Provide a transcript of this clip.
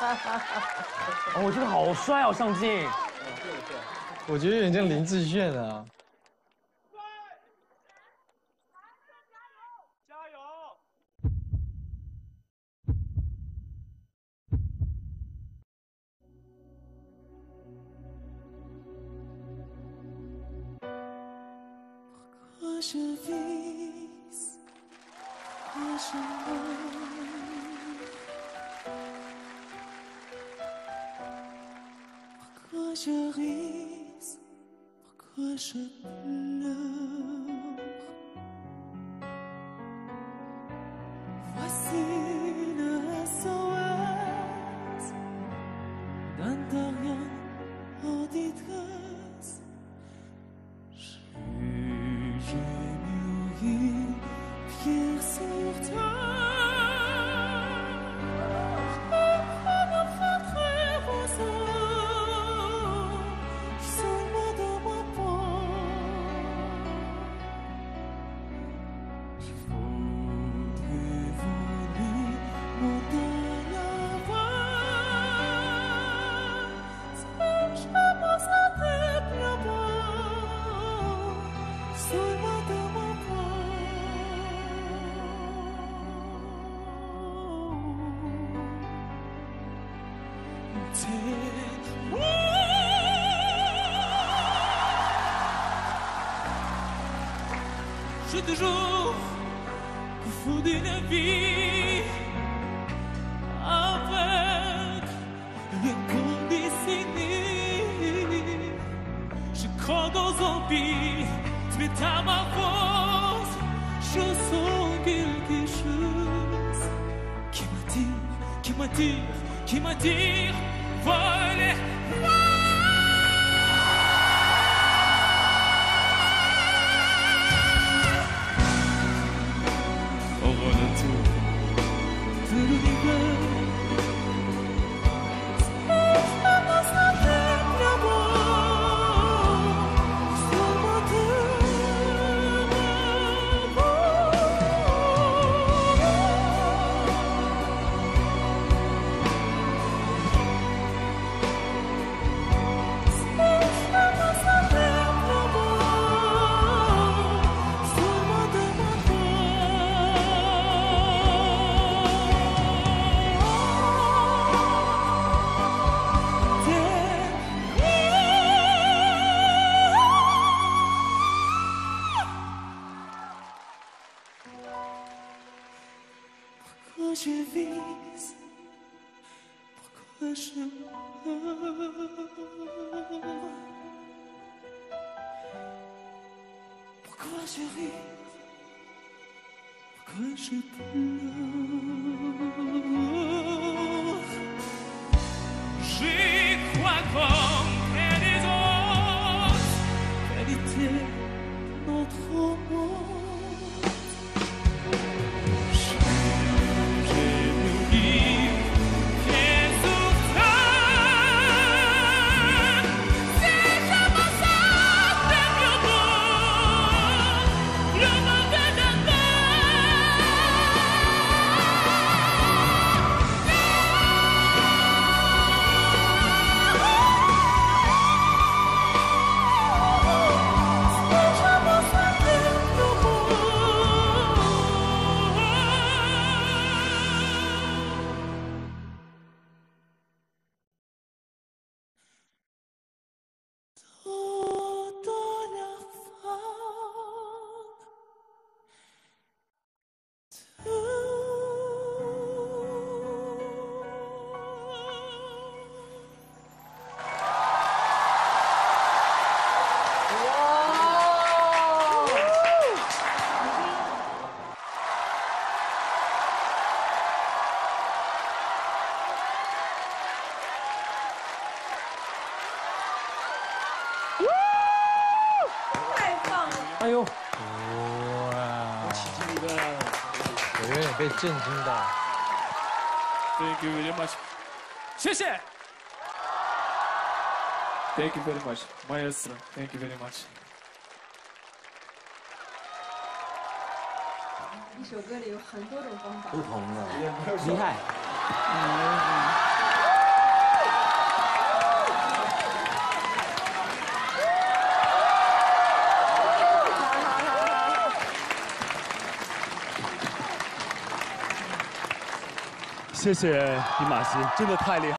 哦，我觉得好帅哦，上镜。 我觉得有点像林志炫啊。 加油！ Pourquoi je vis, pourquoi je meurs, pourquoi je ris, pourquoi je pleure. Voici le SOS d'un rien en détresse. J'ai mûri, pierre sur terre. Je me ferai vos âmes, seulement dans ma poche. Je voudrais voler montagne avant. Si je me sentais plus bas, seulement dans ma je toujours au fond d'une vie avec rien conditionné. Je crois dans zombies, tu es à ma force. Je sens quelque chose qui m'attire, voler. Au retour de l'univers, pourquoi je vis, pourquoi je meurs, pourquoi je ris, pourquoi je pleure. J'y crois comme les autres, vérité de notre monde. 哎呦， 哇， 起鸡皮疙瘩了。 我有点被震惊到。 Thank you very much. 谢谢。Thank you very much, Maestro. Thank you very much. 一首歌里有很多种方法。 不同的，厉害。 谢谢迪马西，真的太厉害。